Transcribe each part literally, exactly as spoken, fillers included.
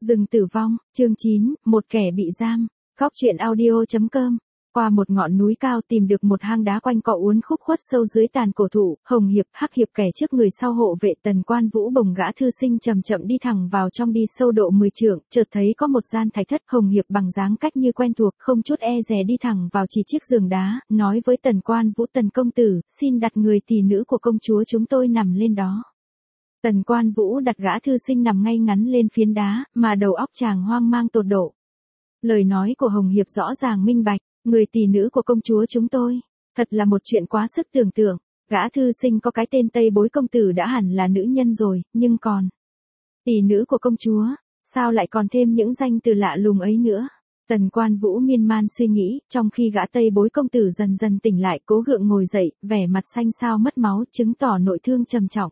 Rừng tử vong, chương chín, một kẻ bị giam. Góc truyện audio chấm com. Qua một ngọn núi cao tìm được một hang đá quanh co uốn khúc khuất sâu dưới tàn cổ thụ, Hồng Hiệp, Hắc Hiệp kẻ trước người sau hộ vệ Tần Quan Vũ bồng gã thư sinh chậm chậm đi thẳng vào trong đi sâu độ mười trượng, chợt thấy có một gian thạch thất. Hồng Hiệp bằng dáng cách như quen thuộc, không chút e dè đi thẳng vào chỉ chiếc giường đá, nói với Tần Quan Vũ: Tần công tử, xin đặt người tỷ nữ của công chúa chúng tôi nằm lên đó. Tần Quan Vũ đặt gã thư sinh nằm ngay ngắn lên phiến đá, mà đầu óc chàng hoang mang tột độ. Lời nói của Hồng Hiệp rõ ràng minh bạch, người tỷ nữ của công chúa chúng tôi, thật là một chuyện quá sức tưởng tượng. Gã thư sinh có cái tên Tây Bối công tử đã hẳn là nữ nhân rồi, nhưng còn tỷ nữ của công chúa, sao lại còn thêm những danh từ lạ lùng ấy nữa? Tần Quan Vũ miên man suy nghĩ, trong khi gã Tây Bối công tử dần dần tỉnh lại, cố gượng ngồi dậy, vẻ mặt xanh xao mất máu, chứng tỏ nội thương trầm trọng.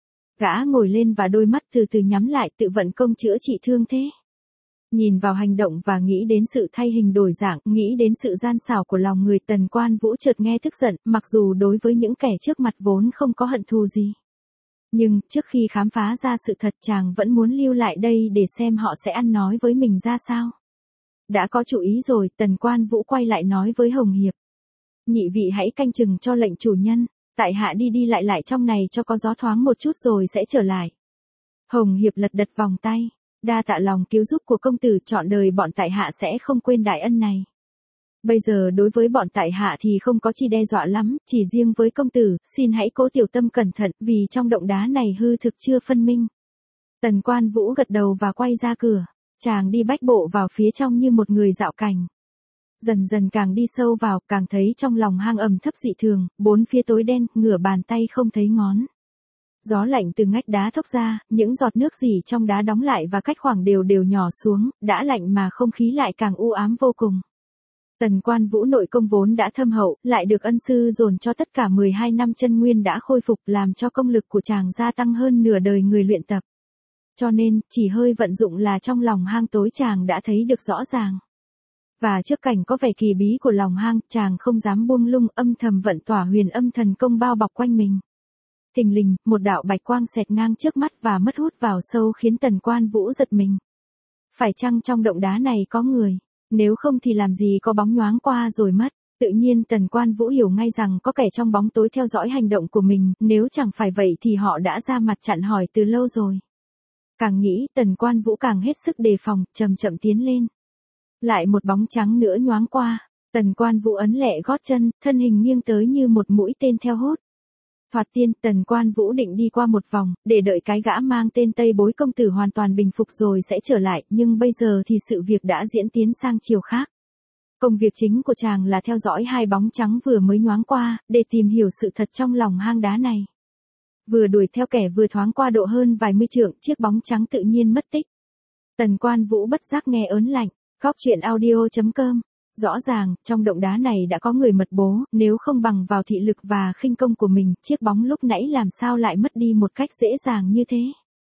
Gã ngồi lên và đôi mắt từ từ nhắm lại, tự vận công chữa trị thương thế. Nhìn vào hành động và nghĩ đến sự thay hình đổi dạng, nghĩ đến sự gian xảo của lòng người, Tần Quan Vũ chợt nghe tức giận, mặc dù đối với những kẻ trước mặt vốn không có hận thù gì. Nhưng, trước khi khám phá ra sự thật, chàng vẫn muốn lưu lại đây để xem họ sẽ ăn nói với mình ra sao. Đã có chủ ý rồi, Tần Quan Vũ quay lại nói với Hồng Hiệp: Nhị vị hãy canh chừng cho lệnh chủ nhân, tại hạ đi đi lại lại trong này cho có gió thoáng một chút rồi sẽ trở lại. Hồng Hiệp lật đật vòng tay: Đa tạ lòng cứu giúp của công tử, trọn đời bọn tại hạ sẽ không quên đại ân này. Bây giờ đối với bọn tại hạ thì không có chi đe dọa lắm, chỉ riêng với công tử, xin hãy cố tiểu tâm cẩn thận, vì trong động đá này hư thực chưa phân minh. Tần Quan Vũ gật đầu và quay ra cửa, chàng đi bách bộ vào phía trong như một người dạo cảnh. Dần dần càng đi sâu vào, càng thấy trong lòng hang ẩm thấp dị thường, bốn phía tối đen, ngửa bàn tay không thấy ngón. Gió lạnh từ ngách đá thốc ra, những giọt nước dỉ trong đá đóng lại và cách khoảng đều đều nhỏ xuống, đã lạnh mà không khí lại càng u ám vô cùng. Tần Quan Vũ nội công vốn đã thâm hậu, lại được ân sư dồn cho tất cả mười hai năm chân nguyên đã khôi phục, làm cho công lực của chàng gia tăng hơn nửa đời người luyện tập. Cho nên, chỉ hơi vận dụng là trong lòng hang tối chàng đã thấy được rõ ràng. Và trước cảnh có vẻ kỳ bí của lòng hang, chàng không dám buông lung, âm thầm vận tỏa huyền âm thần công bao bọc quanh mình. Thình lình, một đạo bạch quang xẹt ngang trước mắt và mất hút vào sâu khiến Tần Quan Vũ giật mình. Phải chăng trong động đá này có người? Nếu không thì làm gì có bóng nhoáng qua rồi mất. Tự nhiên Tần Quan Vũ hiểu ngay rằng có kẻ trong bóng tối theo dõi hành động của mình, nếu chẳng phải vậy thì họ đã ra mặt chặn hỏi từ lâu rồi. Càng nghĩ, Tần Quan Vũ càng hết sức đề phòng, chậm chậm tiến lên. Lại một bóng trắng nữa nhoáng qua, Tần Quan Vũ ấn lẹ gót chân, thân hình nghiêng tới như một mũi tên theo hút. Thoạt tiên, Tần Quan Vũ định đi qua một vòng, để đợi cái gã mang tên Tây Bối công tử hoàn toàn bình phục rồi sẽ trở lại, nhưng bây giờ thì sự việc đã diễn tiến sang chiều khác. Công việc chính của chàng là theo dõi hai bóng trắng vừa mới nhoáng qua, để tìm hiểu sự thật trong lòng hang đá này. Vừa đuổi theo kẻ vừa thoáng qua độ hơn vài mươi trượng, chiếc bóng trắng tự nhiên mất tích. Tần Quan Vũ bất giác nghe ớn lạnh. Góc truyện audio chấm com. Rõ ràng, trong động đá này đã có người mật bố, nếu không bằng vào thị lực và khinh công của mình, chiếc bóng lúc nãy làm sao lại mất đi một cách dễ dàng như thế.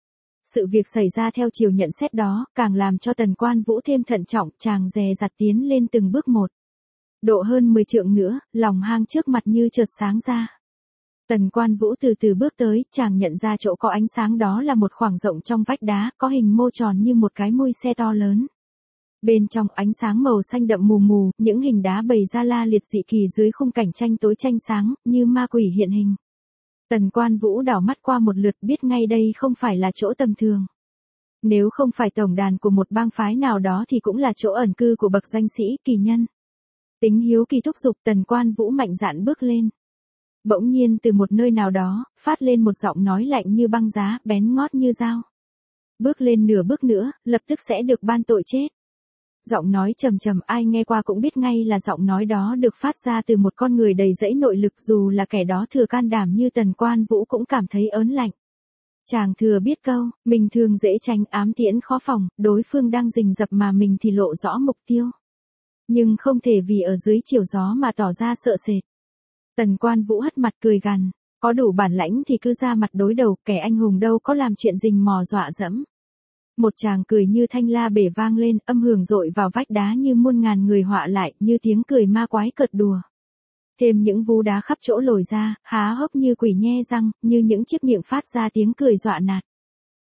Sự việc xảy ra theo chiều nhận xét đó, càng làm cho Tần Quan Vũ thêm thận trọng, chàng dè dặt tiến lên từng bước một. Độ hơn mười trượng nữa, lòng hang trước mặt như chợt sáng ra. Tần Quan Vũ từ từ bước tới, chàng nhận ra chỗ có ánh sáng đó là một khoảng rộng trong vách đá, có hình mô tròn như một cái mui xe to lớn. Bên trong ánh sáng màu xanh đậm mù mù, những hình đá bày ra la liệt dị kỳ dưới khung cảnh tranh tối tranh sáng, như ma quỷ hiện hình. Tần Quan Vũ đảo mắt qua một lượt, biết ngay đây không phải là chỗ tầm thường. Nếu không phải tổng đàn của một bang phái nào đó thì cũng là chỗ ẩn cư của bậc danh sĩ, kỳ nhân. Tính hiếu kỳ thúc giục, Tần Quan Vũ mạnh dạn bước lên. Bỗng nhiên từ một nơi nào đó, phát lên một giọng nói lạnh như băng giá, bén ngót như dao. Bước lên nửa bước nữa, lập tức sẽ được ban tội chết. Giọng nói trầm trầm, ai nghe qua cũng biết ngay là giọng nói đó được phát ra từ một con người đầy dẫy nội lực, dù là kẻ đó thừa can đảm như Tần Quan Vũ cũng cảm thấy ớn lạnh. Chàng thừa biết câu, mình thường dễ tránh ám tiễn khó phòng, đối phương đang rình rập mà mình thì lộ rõ mục tiêu. Nhưng không thể vì ở dưới chiều gió mà tỏ ra sợ sệt. Tần Quan Vũ hất mặt cười gằn, có đủ bản lãnh thì cứ ra mặt đối đầu, kẻ anh hùng đâu có làm chuyện rình mò dọa dẫm. Một tràng cười như thanh la bể vang lên, âm hưởng dội vào vách đá như muôn ngàn người họa lại, như tiếng cười ma quái cợt đùa. Thêm những vú đá khắp chỗ lồi ra, há hốc như quỷ nhe răng, như những chiếc miệng phát ra tiếng cười dọa nạt.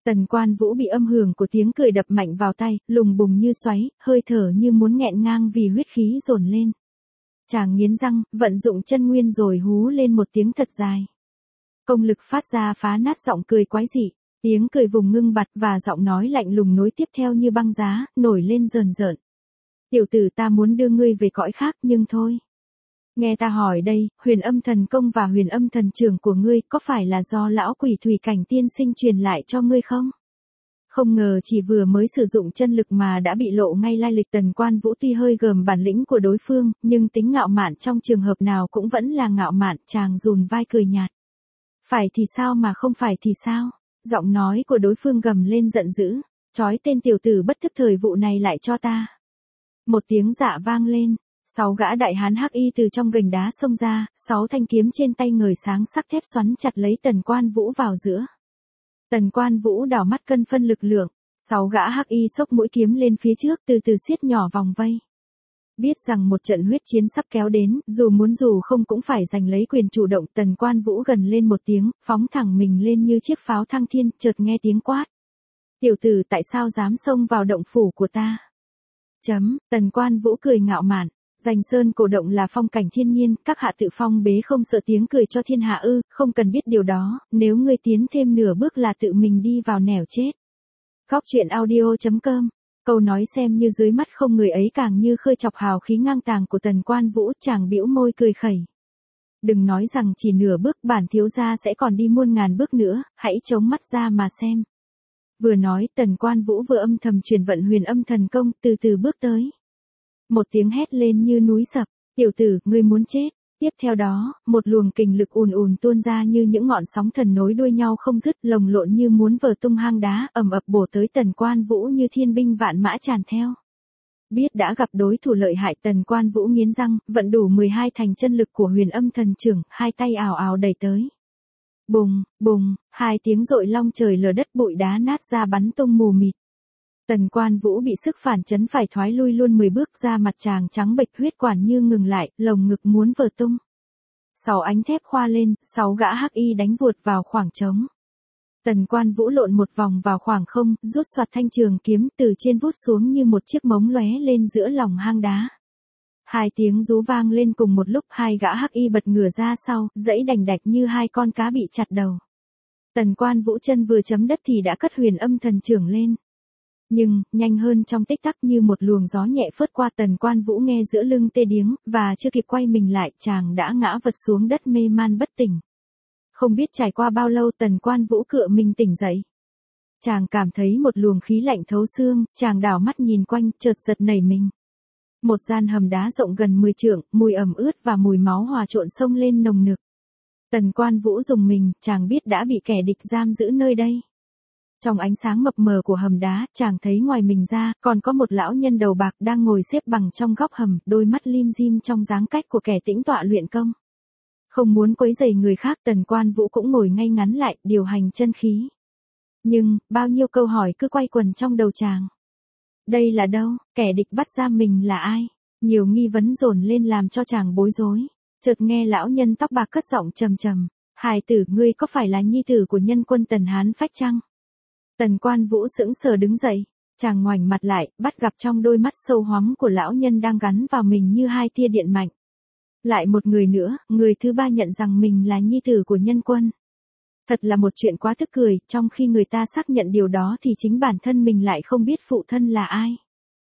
Tần Quan Vũ bị âm hưởng của tiếng cười đập mạnh vào tay, lùng bùng như xoáy, hơi thở như muốn nghẹn ngang vì huyết khí dồn lên. Chàng nghiến răng, vận dụng chân nguyên rồi hú lên một tiếng thật dài. Công lực phát ra phá nát giọng cười quái dị, tiếng cười vùng ngưng bặt và giọng nói lạnh lùng nối tiếp theo như băng giá, nổi lên rờn rợn. Tiểu tử, ta muốn đưa ngươi về cõi khác nhưng thôi. Nghe ta hỏi đây, huyền âm thần công và huyền âm thần trường của ngươi có phải là do lão quỷ thủy cảnh tiên sinh truyền lại cho ngươi không? Không ngờ chỉ vừa mới sử dụng chân lực mà đã bị lộ ngay lai lịch. Tần Quan Vũ tuy hơi gờm bản lĩnh của đối phương, nhưng tính ngạo mạn trong trường hợp nào cũng vẫn là ngạo mạn. Chàng dùn vai cười nhạt. Phải thì sao mà không phải thì sao? Giọng nói của đối phương gầm lên giận dữ. Chói tên tiểu tử bất thức thời vụ này lại cho ta. Một tiếng dạ vang lên. Sáu gã đại hán hắc y từ trong gành đá xông ra, sáu thanh kiếm trên tay ngời sáng sắc thép xoắn chặt lấy Tần Quan Vũ vào giữa. Tần Quan Vũ đảo mắt cân phân lực lượng, sáu gã hắc y xốc mũi kiếm lên phía trước từ từ siết nhỏ vòng vây. Biết rằng một trận huyết chiến sắp kéo đến, dù muốn dù không cũng phải giành lấy quyền chủ động. Tần Quan Vũ gần lên một tiếng, phóng thẳng mình lên như chiếc pháo thăng thiên, chợt nghe tiếng quát. Tiểu tử, tại sao dám xông vào động phủ của ta? Chấm, Tần Quan Vũ cười ngạo mạn. Danh sơn cổ động là phong cảnh thiên nhiên, các hạ tự phong bế không sợ tiếng cười cho thiên hạ ư? Không cần biết điều đó, nếu ngươi tiến thêm nửa bước là tự mình đi vào nẻo chết. Góc truyện audio chấm com. Câu nói xem như dưới mắt không người ấy càng như khơi chọc hào khí ngang tàng của Tần Quan Vũ. Chàng bĩu môi cười khẩy. Đừng nói rằng chỉ nửa bước, bản thiếu gia sẽ còn đi muôn ngàn bước nữa, hãy chống mắt ra mà xem. Vừa nói, Tần Quan Vũ vừa âm thầm truyền vận huyền âm thần công, từ từ bước tới. Một tiếng hét lên như núi sập, tiểu tử, ngươi muốn chết. Tiếp theo đó, một luồng kình lực ùn ùn tuôn ra như những ngọn sóng thần nối đuôi nhau không dứt, lồng lộn như muốn vờ tung hang đá, ầm ập bổ tới Tần Quan Vũ như thiên binh vạn mã tràn theo. Biết đã gặp đối thủ lợi hại, Tần Quan Vũ nghiến răng, vận đủ mười hai thành chân lực của huyền âm thần trưởng, hai tay ào ào đẩy tới. Bùng, bùng, hai tiếng rội long trời lở đất, bụi đá nát ra bắn tung mù mịt. Tần Quan Vũ bị sức phản chấn phải thoái lui luôn mười bước, ra mặt chàng trắng bệch, huyết quản như ngừng lại, lồng ngực muốn vỡ tung. Sáu ánh thép khoa lên, sáu gã hắc y đánh vụt vào khoảng trống. Tần Quan Vũ lộn một vòng vào khoảng không, rút soạt thanh trường kiếm từ trên vút xuống như một chiếc mống lóe lên giữa lòng hang đá. Hai tiếng rú vang lên cùng một lúc, hai gã hắc y bật ngửa ra sau, giãy đành đạch như hai con cá bị chặt đầu. Tần Quan Vũ chân vừa chấm đất thì đã cất huyền âm thần trưởng lên. Nhưng, nhanh hơn trong tích tắc, như một luồng gió nhẹ phớt qua. Tần Quan Vũ nghe giữa lưng tê điếng, và chưa kịp quay mình lại, chàng đã ngã vật xuống đất mê man bất tỉnh. Không biết trải qua bao lâu, Tần Quan Vũ cựa mình tỉnh dậy. Chàng cảm thấy một luồng khí lạnh thấu xương, chàng đảo mắt nhìn quanh, chợt giật nảy mình. Một gian hầm đá rộng gần mười trượng, mùi ẩm ướt và mùi máu hòa trộn xông lên nồng nực. Tần Quan Vũ rùng mình, chàng biết đã bị kẻ địch giam giữ nơi đây. Trong ánh sáng mập mờ của hầm đá, chàng thấy ngoài mình ra, còn có một lão nhân đầu bạc đang ngồi xếp bằng trong góc hầm, đôi mắt lim dim trong dáng cách của kẻ tĩnh tọa luyện công. Không muốn quấy rầy người khác, Tần Quan Vũ cũng ngồi ngay ngắn lại, điều hành chân khí. Nhưng, bao nhiêu câu hỏi cứ quay quần trong đầu chàng. Đây là đâu? Kẻ địch bắt giam mình là ai? Nhiều nghi vấn dồn lên làm cho chàng bối rối. Chợt nghe lão nhân tóc bạc cất giọng trầm trầm. Hài tử, ngươi có phải là nhi tử của nhân quân Tần Hán Phách chăng? Tần Quan Vũ sững sờ đứng dậy, chàng ngoảnh mặt lại, bắt gặp trong đôi mắt sâu hoắm của lão nhân đang gắn vào mình như hai tia điện mạnh. Lại một người nữa, người thứ ba nhận rằng mình là nhi tử của nhân quân. Thật là một chuyện quá tức cười, trong khi người ta xác nhận điều đó thì chính bản thân mình lại không biết phụ thân là ai.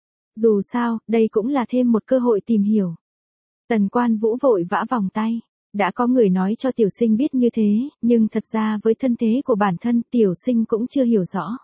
Dù sao, đây cũng là thêm một cơ hội tìm hiểu. Tần Quan Vũ vội vã vòng tay. Đã có người nói cho tiểu sinh biết như thế, nhưng thật ra với thân thế của bản thân, tiểu sinh cũng chưa hiểu rõ.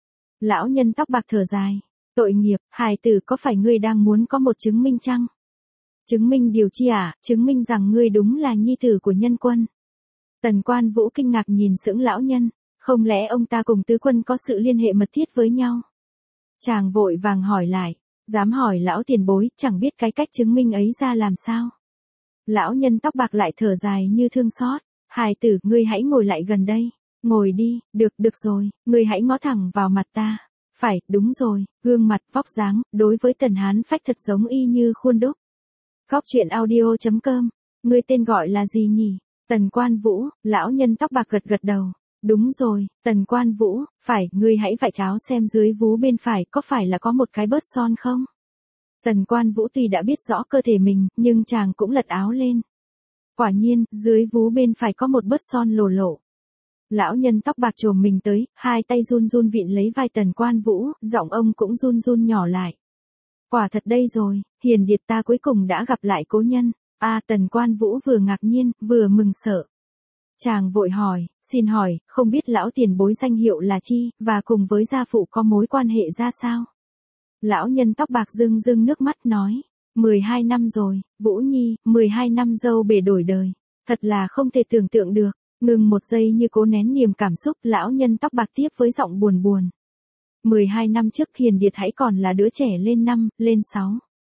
Lão nhân tóc bạc thở dài. Tội nghiệp, hài tử, có phải ngươi đang muốn có một chứng minh chăng? Chứng minh điều chi à? Chứng minh rằng ngươi đúng là nhi tử của nhân quân. Tần Quan Vũ kinh ngạc nhìn sững lão nhân. Không lẽ ông ta cùng tứ quân có sự liên hệ mật thiết với nhau? Chàng vội vàng hỏi lại. Dám hỏi lão tiền bối, chẳng biết cái cách chứng minh ấy ra làm sao? Lão nhân tóc bạc lại thở dài như thương xót. Hài tử, ngươi hãy ngồi lại gần đây. Ngồi đi, được, được rồi, ngươi hãy ngó thẳng vào mặt ta. Phải, đúng rồi, gương mặt, vóc dáng, đối với Tần Hán Phách thật giống y như khuôn đúc. Góc truyện audio chấm com. Ngươi tên gọi là gì nhỉ? Tần Quan Vũ. Lão nhân tóc bạc gật gật đầu. Đúng rồi, Tần Quan Vũ, phải, ngươi hãy vạy cháo xem dưới vú bên phải có phải là có một cái bớt son không? Tần Quan Vũ tuy đã biết rõ cơ thể mình, nhưng chàng cũng lật áo lên. Quả nhiên, dưới vú bên phải có một bớt son lồ lộ. Lão nhân tóc bạc chồm mình tới, hai tay run run vịn lấy vai Tần Quan Vũ, giọng ông cũng run run nhỏ lại. Quả thật đây rồi, Hiền Điệt ta cuối cùng đã gặp lại cố nhân. A à, Tần Quan Vũ vừa ngạc nhiên, vừa mừng sợ. Chàng vội hỏi, xin hỏi, không biết lão tiền bối danh hiệu là chi, và cùng với gia phụ có mối quan hệ ra sao? Lão nhân tóc bạc rưng rưng nước mắt nói, mười hai năm rồi, Vũ Nhi, mười hai năm dâu bể đổi đời, thật là không thể tưởng tượng được. Ngừng một giây như cố nén niềm cảm xúc, lão nhân tóc bạc tiếp với giọng buồn buồn. mười hai năm trước Hiền Điệt hãy còn là đứa trẻ lên năm, lên sáu.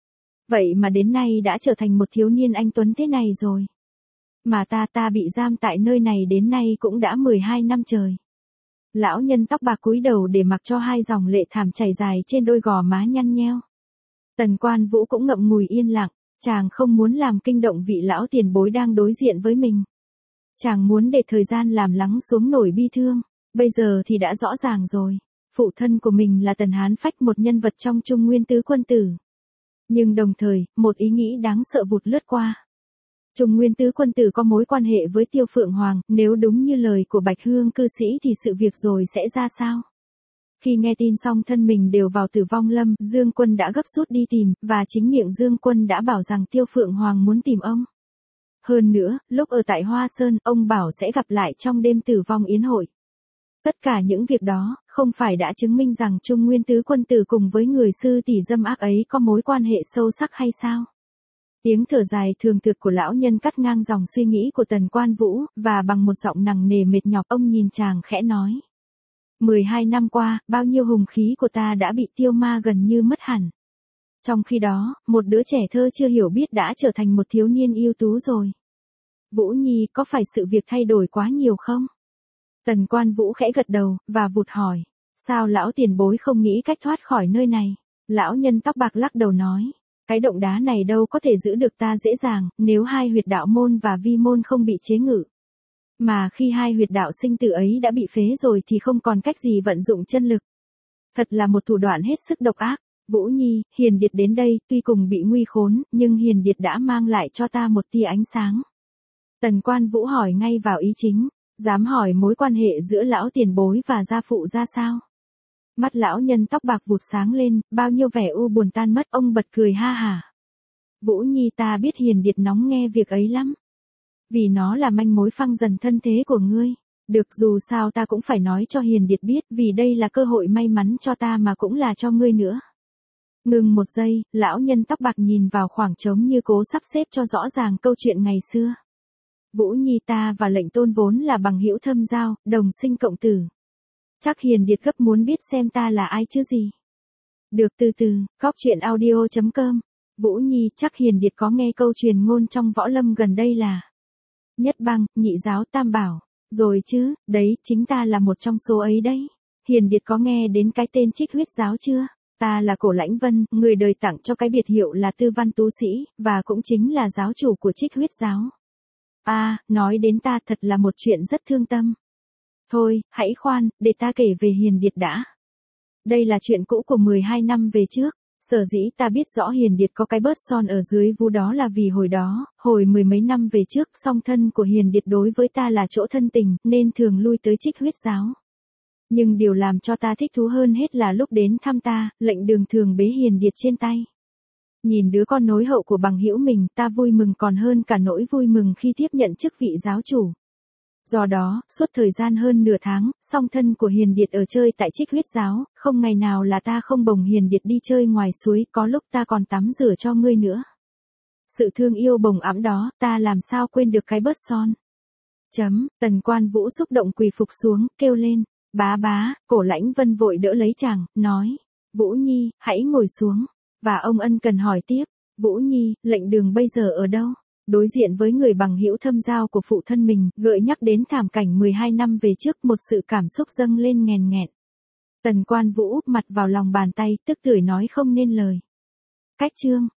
Vậy mà đến nay đã trở thành một thiếu niên anh tuấn thế này rồi. Mà ta ta bị giam tại nơi này đến nay cũng đã mười hai năm trời. Lão nhân tóc bạc cúi đầu để mặc cho hai dòng lệ thảm chảy dài trên đôi gò má nhăn nheo. Tần Quan Vũ cũng ngậm ngùi yên lặng, chàng không muốn làm kinh động vị lão tiền bối đang đối diện với mình. Chàng muốn để thời gian làm lắng xuống nỗi bi thương, bây giờ thì đã rõ ràng rồi, phụ thân của mình là Tần Hán Phách, một nhân vật trong Trung Nguyên tứ quân tử. Nhưng đồng thời, một ý nghĩ đáng sợ vụt lướt qua. Trung Nguyên tứ quân tử có mối quan hệ với Tiêu Phượng Hoàng, nếu đúng như lời của Bạch Hương cư sĩ thì sự việc rồi sẽ ra sao? Khi nghe tin xong thân mình đều vào Tử Vong Lâm, Dương Quân đã gấp rút đi tìm, và chính miệng Dương Quân đã bảo rằng Tiêu Phượng Hoàng muốn tìm ông. Hơn nữa, lúc ở tại Hoa Sơn, ông bảo sẽ gặp lại trong đêm tử vong yến hội. Tất cả những việc đó, không phải đã chứng minh rằng Trung Nguyên tứ quân tử cùng với người sư tỷ dâm ác ấy có mối quan hệ sâu sắc hay sao? Tiếng thở dài thường thực của lão nhân cắt ngang dòng suy nghĩ của Tần Quan Vũ, và bằng một giọng nặng nề mệt nhọc ông nhìn chàng khẽ nói. mười hai năm qua, bao nhiêu hùng khí của ta đã bị tiêu ma gần như mất hẳn. Trong khi đó, một đứa trẻ thơ chưa hiểu biết đã trở thành một thiếu niên ưu tú rồi. Vũ Nhi, có phải sự việc thay đổi quá nhiều không? Tần Quan Vũ khẽ gật đầu, và vụt hỏi. Sao lão tiền bối không nghĩ cách thoát khỏi nơi này? Lão nhân tóc bạc lắc đầu nói. Cái động đá này đâu có thể giữ được ta dễ dàng, nếu hai huyệt đạo môn và vi môn không bị chế ngự. Mà khi hai huyệt đạo sinh tử ấy đã bị phế rồi thì không còn cách gì vận dụng chân lực. Thật là một thủ đoạn hết sức độc ác. Vũ Nhi, Hiền Điệt đến đây, tuy cùng bị nguy khốn, nhưng Hiền Điệt đã mang lại cho ta một tia ánh sáng. Tần Quan Vũ hỏi ngay vào ý chính, dám hỏi mối quan hệ giữa lão tiền bối và gia phụ ra sao? Mắt lão nhân tóc bạc vụt sáng lên, bao nhiêu vẻ u buồn tan mất, ông bật cười ha hả. Vũ Nhi, ta biết Hiền Điệt nóng nghe việc ấy lắm. Vì nó là manh mối phăng dần thân thế của ngươi. Được, dù sao ta cũng phải nói cho Hiền Điệt biết, vì đây là cơ hội may mắn cho ta mà cũng là cho ngươi nữa. Ngừng một giây, lão nhân tóc bạc nhìn vào khoảng trống như cố sắp xếp cho rõ ràng câu chuyện ngày xưa. Vũ Nhi, ta và Lệnh Tôn vốn là bằng hữu thâm giao, đồng sinh cộng tử. Chắc Hiền Điệt gấp muốn biết xem ta là ai chứ gì. Được, từ từ, cóc truyện audio chấm com. Vũ Nhi, chắc Hiền Điệt có nghe câu truyền ngôn trong võ lâm gần đây là nhất bang, nhị giáo, tam bảo. Rồi chứ, đấy, chính ta là một trong số ấy đấy. Hiền Điệt có nghe đến cái tên Trích Huyết giáo chưa? Ta là Cổ Lãnh Vân, người đời tặng cho cái biệt hiệu là Tư Văn Tú Sĩ, và cũng chính là giáo chủ của Trích Huyết giáo. À, nói đến ta thật là một chuyện rất thương tâm. Thôi, hãy khoan, để ta kể về Hiền Điệt đã. Đây là chuyện cũ của mười hai năm về trước. Sở dĩ ta biết rõ Hiền Điệt có cái bớt son ở dưới vú đó là vì hồi đó, hồi mười mấy năm về trước, song thân của Hiền Điệt đối với ta là chỗ thân tình, nên thường lui tới Trích Huyết giáo. Nhưng điều làm cho ta thích thú hơn hết là lúc đến thăm ta, Lệnh Đường thường bế Hiền Điệt trên tay. Nhìn đứa con nối hậu của bằng hữu mình, ta vui mừng còn hơn cả nỗi vui mừng khi tiếp nhận chức vị giáo chủ. Do đó, suốt thời gian hơn nửa tháng, song thân của Hiền Điệt ở chơi tại Trích Huyết giáo, không ngày nào là ta không bồng Hiền Điệt đi chơi ngoài suối, có lúc ta còn tắm rửa cho ngươi nữa. Sự thương yêu bồng ẵm đó, ta làm sao quên được cái bớt son. Chấm, Tần Quan Vũ xúc động quỳ phục xuống, kêu lên, bá bá, Cổ Lãnh Vân vội đỡ lấy chàng, nói, Vũ Nhi, hãy ngồi xuống. Và ông ân cần hỏi tiếp, Vũ Nhi, Lệnh Đường bây giờ ở đâu? Đối diện với người bằng hữu thâm giao của phụ thân mình, gợi nhắc đến thảm cảnh mười hai năm về trước, một sự cảm xúc dâng lên nghèn nghẹn. Tần Quan Vũ úp mặt vào lòng bàn tay, tức tưởi nói không nên lời. Cách chương